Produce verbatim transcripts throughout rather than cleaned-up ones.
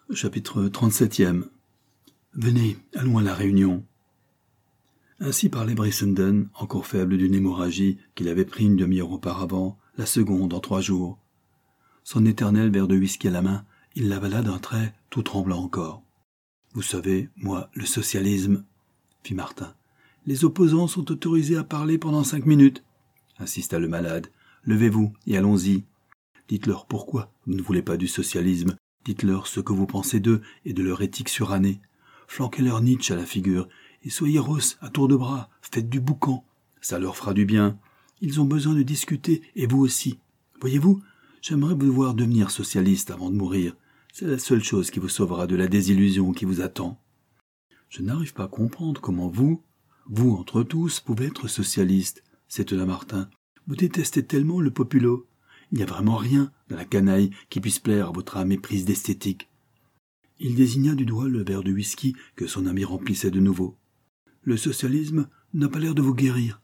Chapitre trente-septième. Venez, allons à la Réunion. Ainsi parlait Brissenden, encore faible d'une hémorragie qu'il avait pris une demi-heure auparavant, la seconde en trois jours. Son éternel verre de whisky à la main, il l'avala d'un trait, tout tremblant encore. « Vous savez, moi, le socialisme, » fit Martin. « Les opposants sont autorisés à parler pendant cinq minutes, » insista le malade. « Levez-vous et allons-y. Dites-leur pourquoi vous ne voulez pas du socialisme. Dites-leur ce que vous pensez d'eux et de leur éthique surannée. Flanquez-leur Nietzsche à la figure, et soyez rosse à tour de bras, faites du boucan. Ça leur fera du bien. Ils ont besoin de discuter, et vous aussi. Voyez-vous, j'aimerais vous voir devenir socialiste avant de mourir. C'est la seule chose qui vous sauvera de la désillusion qui vous attend. Je n'arrive pas à comprendre comment vous, vous entre tous, pouvez être socialiste, s'étonna Martin. Vous détestez tellement le populo. Il n'y a vraiment rien dans la canaille qui puisse plaire à votre âme éprise d'esthétique. Il désigna du doigt le verre de whisky que son ami remplissait de nouveau. Le socialisme n'a pas l'air de vous guérir.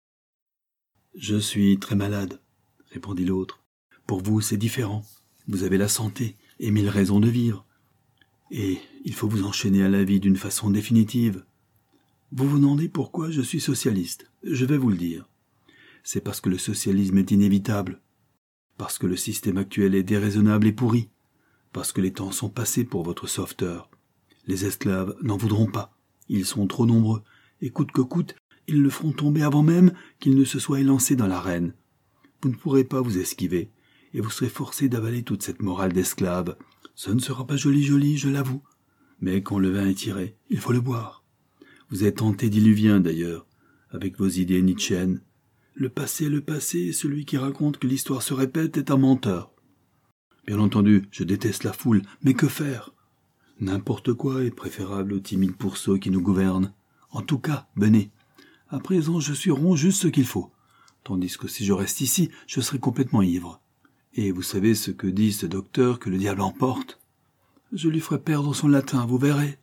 Je suis très malade, répondit l'autre. Pour vous, c'est différent. Vous avez la santé et mille raisons de vivre. Et il faut vous enchaîner à la vie d'une façon définitive. Vous vous demandez pourquoi je suis socialiste. Je vais vous le dire. C'est parce que le socialisme est inévitable. Parce que le système actuel est déraisonnable et pourri. Parce que les temps sont passés pour votre sauveteur. Les esclaves n'en voudront pas. Ils sont trop nombreux, et coûte que coûte, ils le feront tomber avant même qu'ils ne se soient élancés dans l'arène. Vous ne pourrez pas vous esquiver, et vous serez forcé d'avaler toute cette morale d'esclave. Ce ne sera pas joli joli, je l'avoue. Mais quand le vin est tiré, il faut le boire. Vous êtes antédiluvien d'ailleurs, avec vos idées nietzschéennes. Le passé est le passé, et celui qui raconte que l'histoire se répète est un menteur. Bien entendu, je déteste la foule, mais que faire? N'importe quoi est préférable aux timides pourceaux qui nous gouvernent. En tout cas, venez. À présent, je suis rond juste ce qu'il faut. Tandis que si je reste ici, je serai complètement ivre. Et vous savez ce que dit ce docteur que le diable emporte? Je lui ferai perdre son latin, vous verrez.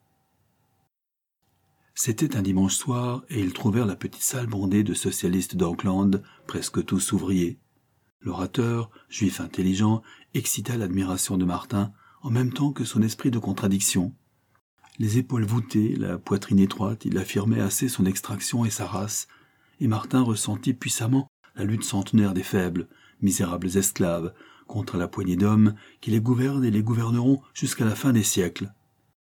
C'était un dimanche soir, et ils trouvèrent la petite salle bondée de socialistes d'Auckland, presque tous ouvriers. L'orateur, juif intelligent, excita l'admiration de Martin, en même temps que son esprit de contradiction. Les épaules voûtées, la poitrine étroite, il affirmait assez son extraction et sa race, et Martin ressentit puissamment la lutte centenaire des faibles, misérables esclaves, contre la poignée d'hommes qui les gouvernent et les gouverneront jusqu'à la fin des siècles.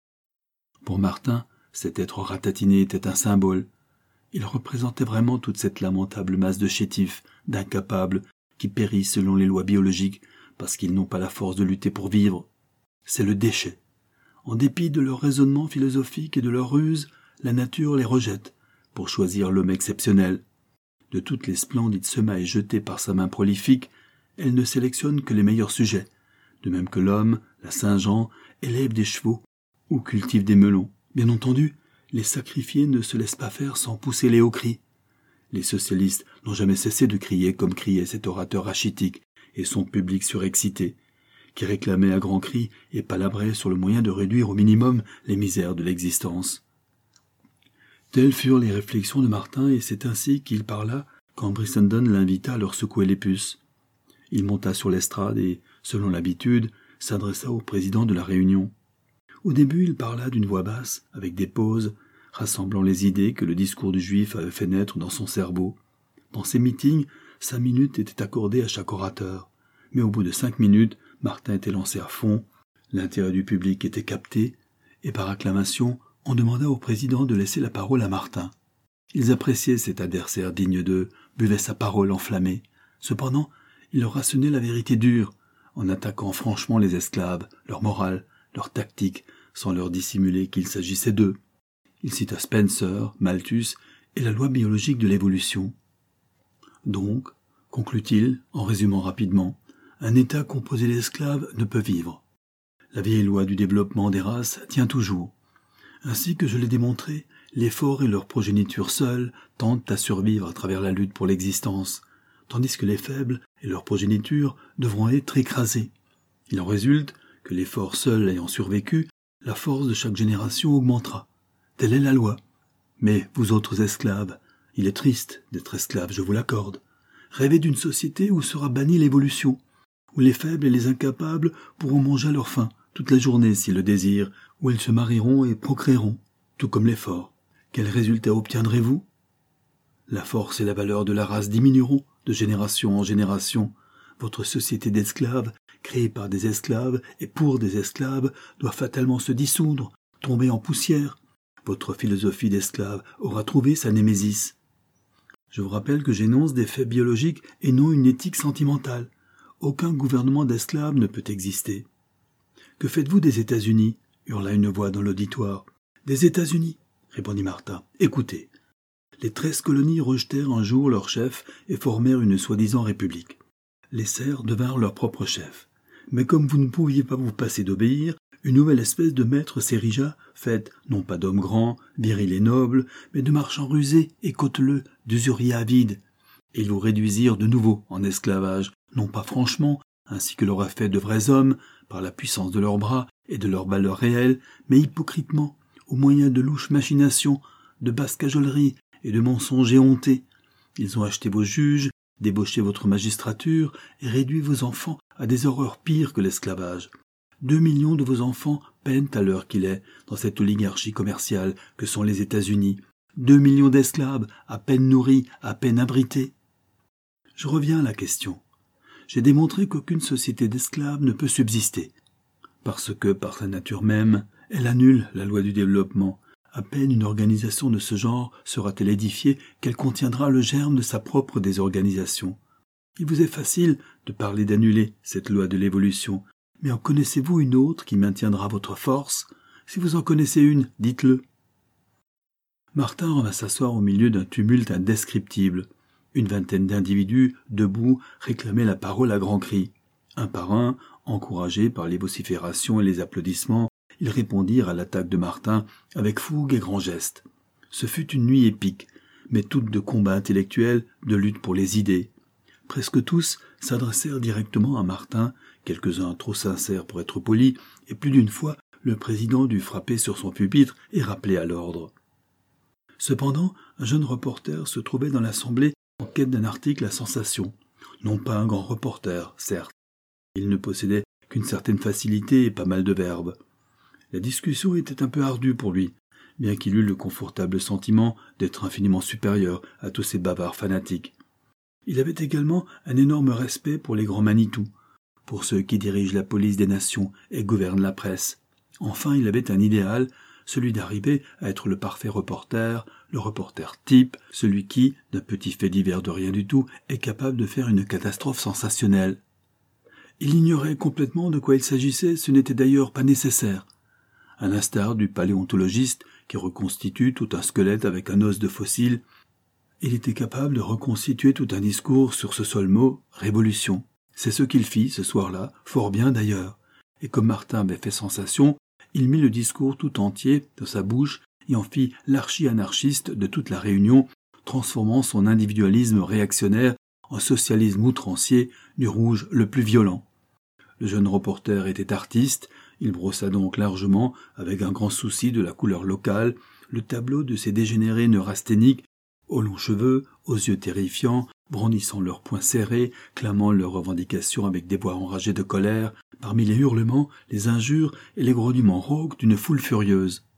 Pour Martin, cet être ratatiné était un symbole. Il représentait vraiment toute cette lamentable masse de chétifs, d'incapables, qui périssent selon les lois biologiques parce qu'ils n'ont pas la force de lutter pour vivre. C'est le déchet. En dépit de leur raisonnement philosophique et de leur ruse, la nature les rejette pour choisir l'homme exceptionnel. De toutes les splendides semailles jetées par sa main prolifique, elle ne sélectionne que les meilleurs sujets, de même que l'homme, la Saint-Jean, élève des chevaux ou cultive des melons. Bien entendu, les sacrifiés ne se laissent pas faire sans pousser les hauts cris. Les socialistes n'ont jamais cessé de crier comme criait cet orateur rachitique et son public surexcité, qui réclamait à grands cris et palabrait sur le moyen de réduire au minimum les misères de l'existence. Telles furent les réflexions de Martin, et c'est ainsi qu'il parla quand Brissenden l'invita à leur secouer les puces. Il monta sur l'estrade et, selon l'habitude, s'adressa au président de la Réunion. Au début, il parla d'une voix basse, avec des pauses, rassemblant les idées que le discours du juif avait fait naître dans son cerveau. Dans ces meetings, cinq minutes étaient accordées à chaque orateur. Mais au bout de cinq minutes, Martin était lancé à fond, l'intérêt du public était capté, et par acclamation, on demanda au président de laisser la parole à Martin. Ils appréciaient cet adversaire digne d'eux, buvaient sa parole enflammée. Cependant, il leur rassenait la vérité dure, en attaquant franchement les esclaves, leur morale, leur tactique, sans leur dissimuler qu'il s'agissait d'eux. Il cita Spencer, Malthus et la loi biologique de l'évolution. Donc, conclut-il, en résumant rapidement, un État composé d'esclaves ne peut vivre. La vieille loi du développement des races tient toujours. Ainsi que je l'ai démontré, les forts et leur progéniture seuls tentent à survivre à travers la lutte pour l'existence, tandis que les faibles et leur progéniture devront être écrasés. Il en résulte que les forts seuls ayant survécu, la force de chaque génération augmentera. Telle est la loi. Mais vous autres esclaves, il est triste d'être esclaves, je vous l'accorde. Rêvez d'une société où sera bannie l'évolution, où les faibles et les incapables pourront manger à leur faim, toute la journée s'ils le désirent, où ils se marieront et procréeront, tout comme les forts. Quel résultat obtiendrez-vous? La force et la valeur de la race diminueront de génération en génération. Votre société d'esclaves, créée par des esclaves et pour des esclaves, doit fatalement se dissoudre, tomber en poussière. Votre philosophie d'esclave aura trouvé sa némésis. Je vous rappelle que j'énonce des faits biologiques et non une éthique sentimentale. Aucun gouvernement d'esclaves ne peut exister. « Que faites-vous des États-Unis » hurla une voix dans l'auditoire. « Des États-Unis » répondit Martin. « Écoutez. Les treize colonies rejetèrent un jour leur chef et formèrent une soi-disant république. Les serfs devinrent leurs propres chefs. Mais comme vous ne pouviez pas vous passer d'obéir, une nouvelle espèce de maître s'érigea, faite non pas d'hommes grands, virils et nobles, mais de marchands rusés et côteleux, d'usuriers avides. Et ils vous réduisirent de nouveau en esclavage, non pas franchement, ainsi que l'auraient fait de vrais hommes, par la puissance de leurs bras et de leur valeur réelle, mais hypocritement, au moyen de louches machinations, de basses cajoleries et de mensonges éhontés. Ils ont acheté vos juges, débauché votre magistrature et réduit vos enfants à des horreurs pires que l'esclavage. Deux millions de vos enfants peinent à l'heure qu'il est dans cette oligarchie commerciale que sont les États-Unis. Deux millions d'esclaves, à peine nourris, à peine abrités. Je reviens à la question. J'ai démontré qu'aucune société d'esclaves ne peut subsister, parce que, par sa nature même, elle annule la loi du développement. À peine une organisation de ce genre sera-t-elle édifiée qu'elle contiendra le germe de sa propre désorganisation. Il vous est facile de parler d'annuler cette loi de l'évolution, mais en connaissez-vous une autre qui maintiendra votre force? Si vous en connaissez une, dites-le. Martin va s'asseoir au milieu d'un tumulte indescriptible. Une vingtaine d'individus, debout, réclamaient la parole à grands cris. Un par un, encouragés par les vociférations et les applaudissements, ils répondirent à l'attaque de Martin avec fougue et grands gestes. Ce fut une nuit épique, mais toute de combats intellectuels, de lutte pour les idées. Presque tous s'adressèrent directement à Martin, quelques-uns trop sincères pour être polis, et plus d'une fois le président dut frapper sur son pupitre et rappeler à l'ordre. Cependant, un jeune reporter se trouvait dans l'assemblée en quête d'un article à sensation. Non pas un grand reporter, certes. Il ne possédait qu'une certaine facilité et pas mal de verbe. La discussion était un peu ardue pour lui, bien qu'il eût le confortable sentiment d'être infiniment supérieur à tous ces bavards fanatiques. Il avait également un énorme respect pour les grands Manitou, pour ceux qui dirigent la police des nations et gouvernent la presse. Enfin, il avait un idéal, celui d'arriver à être le parfait reporter, le reporter type, celui qui, d'un petit fait divers de rien du tout, est capable de faire une catastrophe sensationnelle. Il ignorait complètement de quoi il s'agissait, ce n'était d'ailleurs pas nécessaire. À l'instar du paléontologiste qui reconstitue tout un squelette avec un os de fossile, il était capable de reconstituer tout un discours sur ce seul mot, révolution. C'est ce qu'il fit ce soir-là, fort bien d'ailleurs. Et comme Martin avait fait sensation, il mit le discours tout entier dans sa bouche et en fit l'archi-anarchiste de toute la réunion, transformant son individualisme réactionnaire en socialisme outrancier du rouge le plus violent. Le jeune reporter était artiste, il brossa donc largement, avec un grand souci de la couleur locale, le tableau de ces dégénérés neurasthéniques, aux longs cheveux, aux yeux terrifiants, brandissant leurs poings serrés, clamant leurs revendications avec des voix enragées de colère, parmi les hurlements, les injures et les grognements rauques d'une foule furieuse.